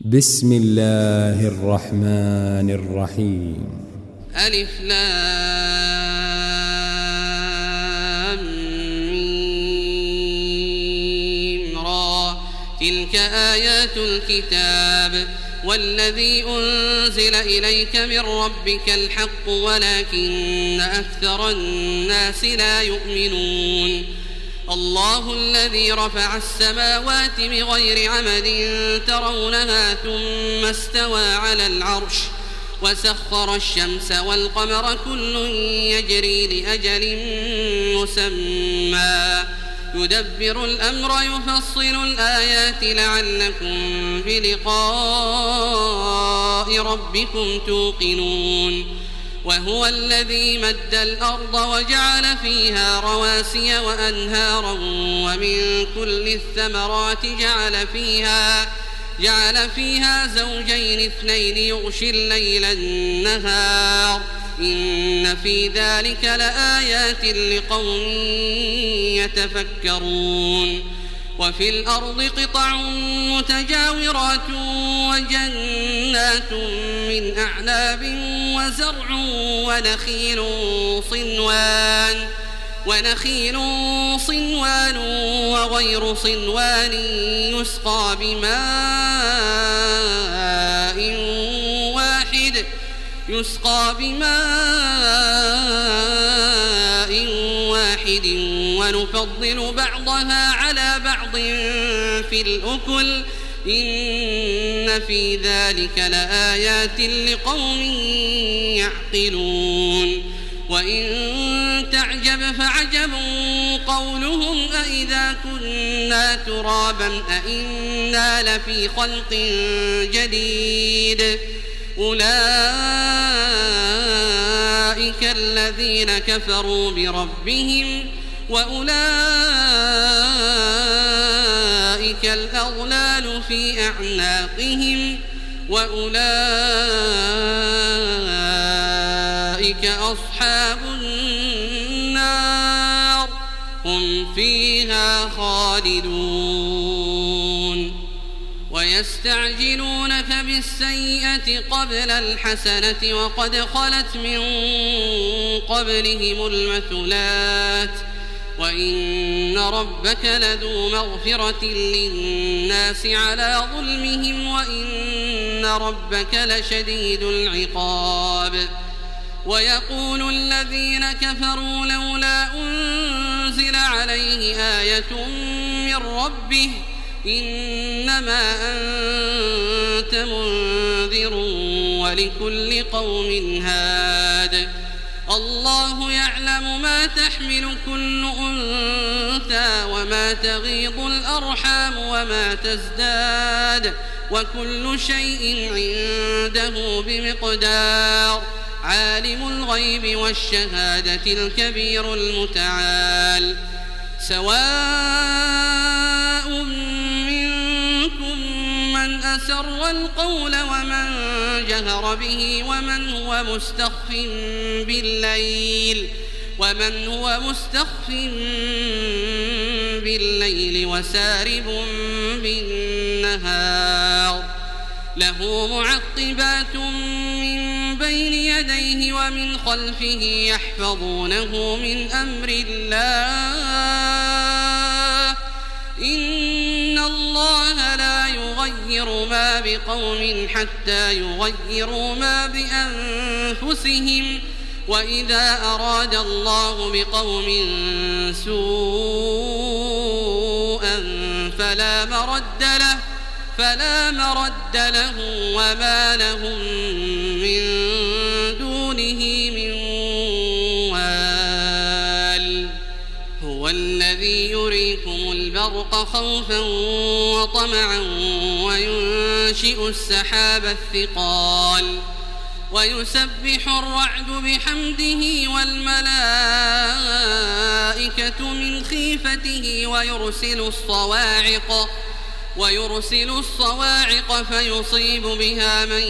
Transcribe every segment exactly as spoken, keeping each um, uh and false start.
بسم الله الرحمن الرحيم. ألف لام ميم را. تلك آيات الكتاب والذي أنزل إليك من ربك الحق ولكن أكثر الناس لا يؤمنون. الله الذي رفع السماوات بغير عمد ترونها ثم استوى على العرش وسخر الشمس والقمر كل يجري لأجل مسمى يدبر الأمر يفصل الآيات لعلكم بلقاء ربكم توقنون. وهو الذي مد الأرض وجعل فيها رواسي وأنهارا ومن كل الثمرات جعل فيها جعل فيها زوجين اثنين يغشي الليل النهار إن في ذلك لآيات لقوم يتفكرون. وفي الأرض قطع متجاورات وجنات من أعناب وزرع ونخيل صنوان ونخيل صنوان وغير صنوان يسقى بماء واحد يسقى بماء واحد ونفضل بعضها على بعض في الأكل إن في ذلك لآيات لقوم يعقلون. وإن تعجب فعجب قولهم أإذا كنا ترابا أإنا لفي خلق جديد أولئك الذين كفروا بربهم وأولئك الأغلال في أعناقهم وأولئك أصحاب النار هم فيها خالدون. ويستعجلونك بالسيئة قبل الحسنة وقد خلت من قبلهم المثلات وإن ربك لذو مغفرة للناس على ظلمهم وإن ربك لشديد العقاب. ويقول الذين كفروا لولا أنزل عليه آية من ربه إنما أنت منذر ولكل قوم هاد. الله يعلم ما تحمل كل أنثى وما تغيض الأرحام وما تزداد وكل شيء عنده بمقدار. عالم الغيب والشهادة الكبير المتعال. سواء منكم من أسر القول ومن جهر به ومن هو مستخف بالليل ومن هو مستخف بالليل وسارب بالنهار. له معقبات من بين يديه ومن خلفه يحفظونه من أمر الله إن الله لا يغير ما بقوم حتى يغيروا ما بأنفسهم وإذا أراد الله بقوم سوءا فلا مرد له فلا مرد له وما لهم من دونه من وال. هو الذي يريكم البرق خوفا وطمعا وينشئ السحاب الثقال ويسبح الرعد بحمده والملائكة من خيفته ويرسل الصواعق ويرسل الصواعق فيصيب بها من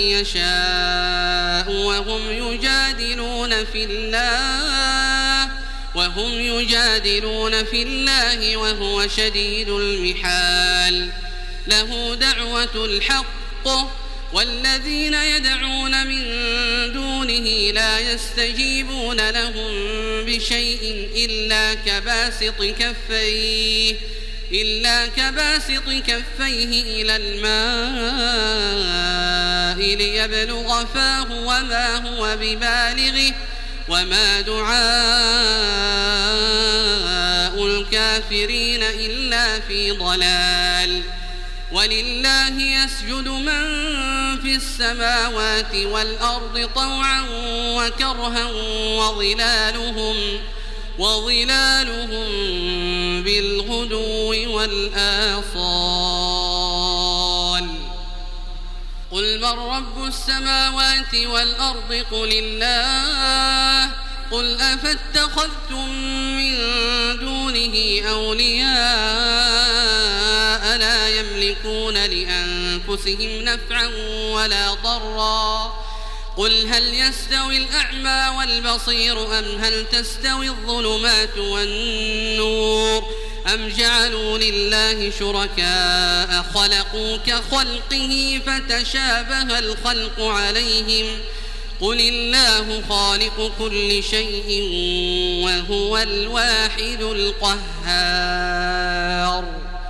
يشاء وهم يجادلون في الله وهم يجادلون في الله وهو شديد المحال. له دعوة الحق رزقه والذين يدعون من دونه لا يستجيبون لهم بشيء إلا كباسط كفيه إلا كباسط كفيه إلى الماء ليبلغ فاه وما هو ببالغه وما دعاء الكافرين إلا في ضلال ولله يسجد من في السماوات والأرض طوعا وكرها وظلالهم وظلالهم بالغدو والآصال قل من رب السماوات والأرض قل الله قل أفاتخذتم من دونه أولياء لا يملكون لأنفسهم نفعا ولا ضرا قل هل يستوي الأعمى والبصير أم هل تستوي الظلمات والنور أم جعلوا لله شركاء خلقوا كخلقه فتشابه الخلق عليهم قل الله خالق كل شيء وهو الواحد القهار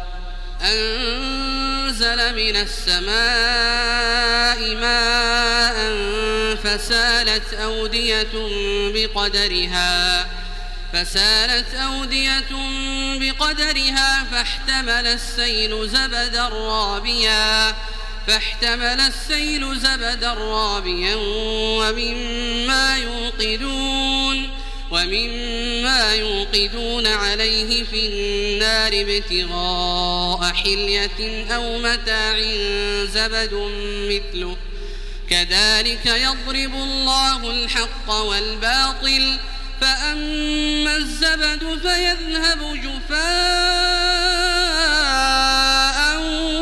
أنزل من السماء ماء فسالت أودية بقدرها فسالت أودية بقدرها فاحتمل السيل زبدا رابيا فاحتمل السيل زبدا رابيا ومما يوقدون ومما يوقدون عليه في النار ابتغاء حلية أو متاع زبد مثله كذلك يضرب الله الحق والباطل فأما الزبد فيذهب جفاء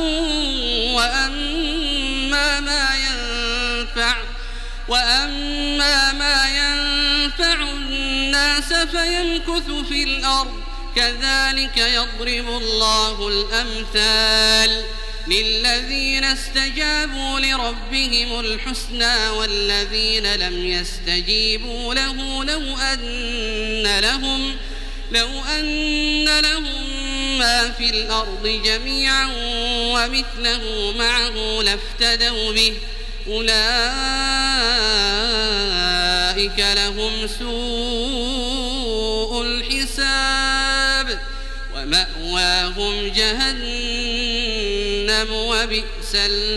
وأما ما ينفع وأما ما ينفع الناس فيمكث في الأرض كذلك يضرب الله الأمثال للذين استجابوا لربهم الحسنى والذين لم يستجيبوا له لو أن لهم لو أن لهم ما في الأرض جميعا ومثله معه لافتدوا به أولئك لهم سوء الحساب ومأواهم جهنم وبئس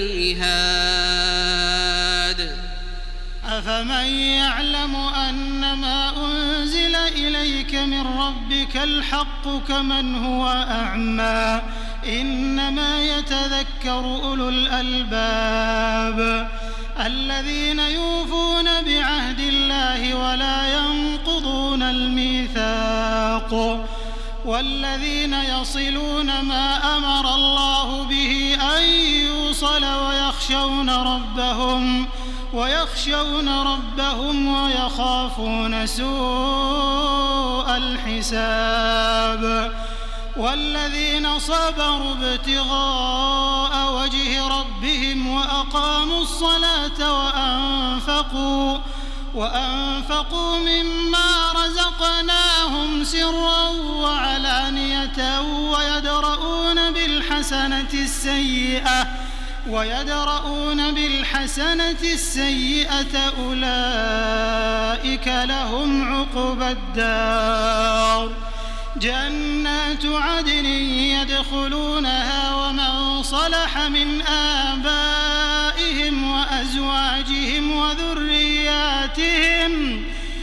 المهاد أفمن يعلم أنما أنزل إليك من ربك الحق كمن هو أعمى إنما يتذكر أولو الألباب الذين يوفون بعهد الله ولا ينقضون الميثاق والذين يصلون ما أمر الله به أن يوصل ويخشون ربهم ويخشون ربهم ويخافون سوء الحساب والذين صبروا ابتغاء وجه ربهم وأقاموا الصلاة وأنفقوا وأنفقوا مما رزقناهم سرا وعلانية ويدرؤون بالحسنة السيئة ويدرؤون بالحسنة السيئة أولئك لهم عقبى الدار جنات عدن يدخلونها ومن صلح من آبائهم وأزواجهم وذرياتهم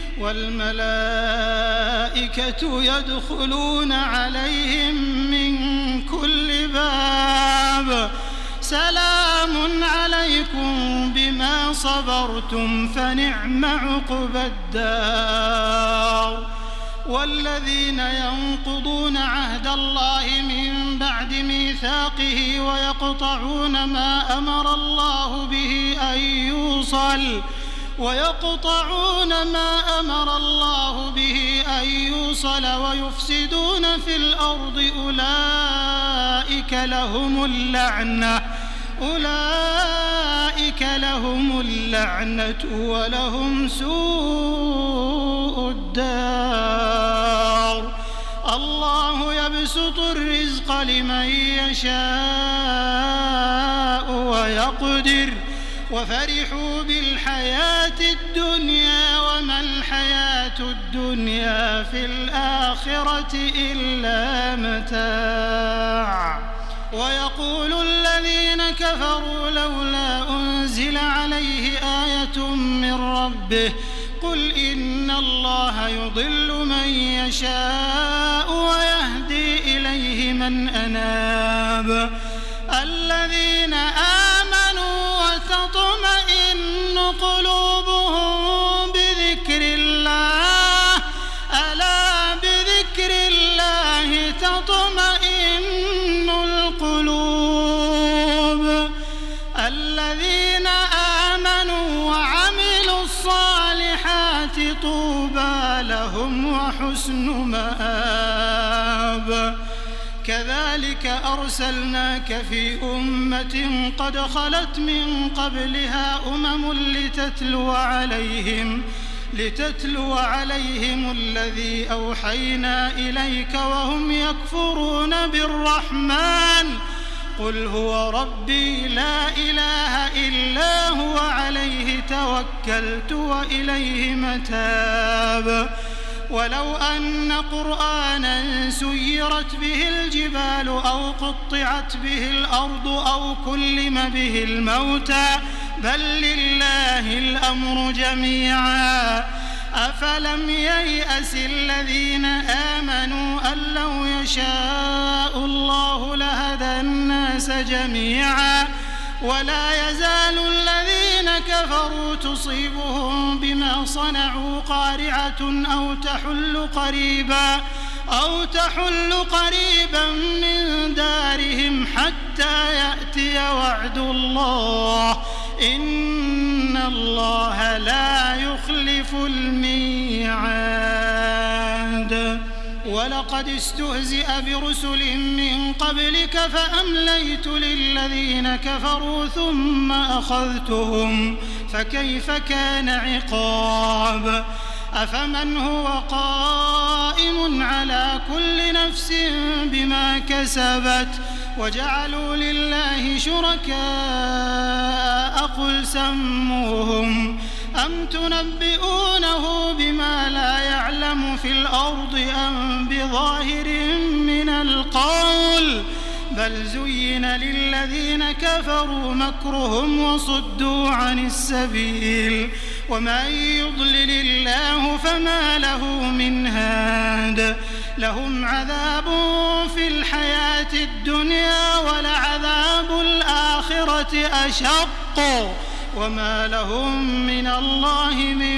والملائكة يدخلون عليهم من كل باب سلام عليكم بما صبرتم فنعم عقبى الدار والذين ينقضون عهد الله من بعد ميثاقه ويقطعون ما أمر الله به أن يوصل ويقطعون ما أمر الله به أن يوصل ويفسدون في الأرض أولئك لهم اللعنة أولئك فلهم اللعنة ولهم سوء الدار. الله يبسط الرزق لمن يشاء ويقدر وفرحوا بالحياة الدنيا وما الحياة الدنيا في الآخرة إلا متاع. ويقول الذين كفروا لولا أنزل عليه آية من ربه قل إن الله يضل من يشاء ويهدي إليه من أناب. الذين آمنوا وتطمئن قلوبهم بذكر الله ألا بذكر الله تطمئن القلوب. الذين آمنوا وعملوا الصالحات طوبى لهم وحسن مآب. كذلك أرسلناك في أمة قد خلت من قبلها أمم لتتلو عليهم لتتلو عليهم الذي أوحينا إليك وهم يكفرون بالرحمن قل هو ربي لا إله إلا هو عليه توكلت وإليه متاب. ولو أن قرآنا سيرت به الجبال أو قطعت به الأرض أو كلم به الموتى بل لله الأمر جميعا. أفلم ييأس الذين آمنوا أن لو يشاء الله لهدى الناس جميعا ولا يزال الذين كفروا تصيبهم بما صنعوا قارعة أو تحل قريبا أو تحل قريبا من دارهم حتى يأتي وعد الله إن الله لا يخلف الميعاد. ولقد استهزئ برسل من قبلك فأمليت للذين كفروا ثم أخذتهم فكيف كان عقاب. أفمن هو قائم على كل نفس بما كسبت وجعلوا لله شركاء قل سموهم أم تنبئونه بما لا يعلم في الأرض أم بظاهر من القول بل زين للذين كفروا مكرهم وصدوا عن السبيل ومن يضلل الله فما له من هاد. لهم عذاب في الحياة الدنيا ولعذاب الآخرة أشق وما لهم من الله من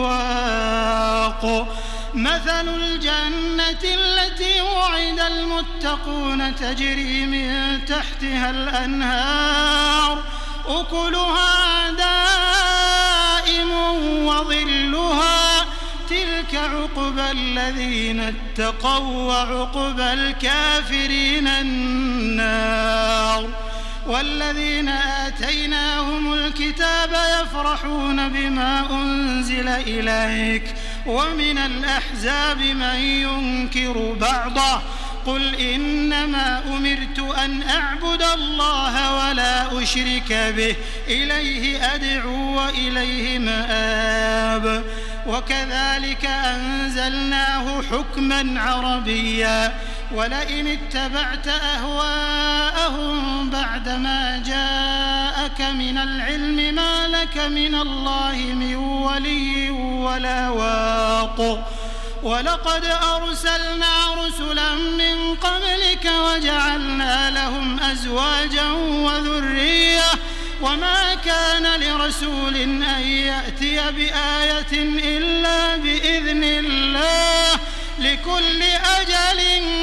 واق. مثل الجنة التي وعد المتقون تجري من تحتها الأنهار أكلها دائم وظلها تلك عقبى الذين اتقوا وعقبى الكافرين النار. والذين آتيناهم الكتاب يفرحون بما أنزل إليك ومن الأحزاب من ينكر بعضه قل إنما أمرت أن أعبد الله ولا أشرك به إليه أدعو وإليه مآب. وكذلك أنزلناه حكما عربيا ولئن اتبعت أهواءهم بعدما جاءك من العلم ما لك من الله من ولي ولا واق. ولقد أرسلنا رسلا من قبلك وجعلنا لهم أزواجا وذرية وما كان لرسول أن يأتي بآية إلا بإذن الله لكل أجل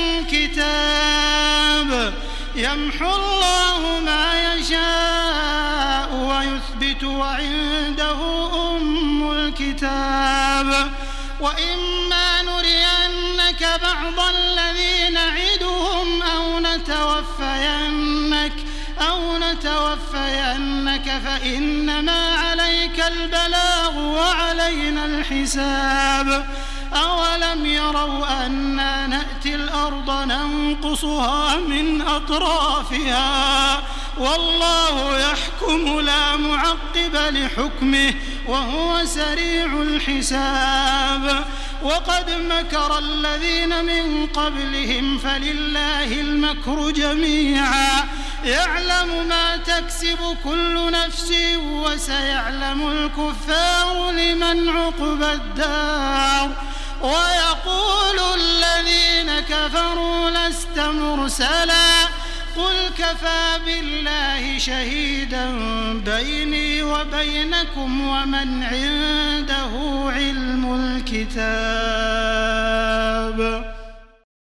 كتاب يمحو الله ما يشاء ويثبت وعنده أم الكتاب. وإما نرينك بعض الذي نعدهم أو نتوفينك أو نتوفينك فإنما عليك البلاغ وعلينا الحساب أولم يروا أنا نأتي الأرض ننقصها من أطرافها والله يحكم لا معقب لحكمه وهو سريع الحساب وقد مكر الذين من قبلهم فلله المكر جميعا يعلم ما تكسب كل نفس وسيعلم الكفار لمن عقبى الدار ويقول الذين كفروا لست مرسلا قل كفى بالله شهيدا بيني وبينكم ومن عنده علم الكتاب.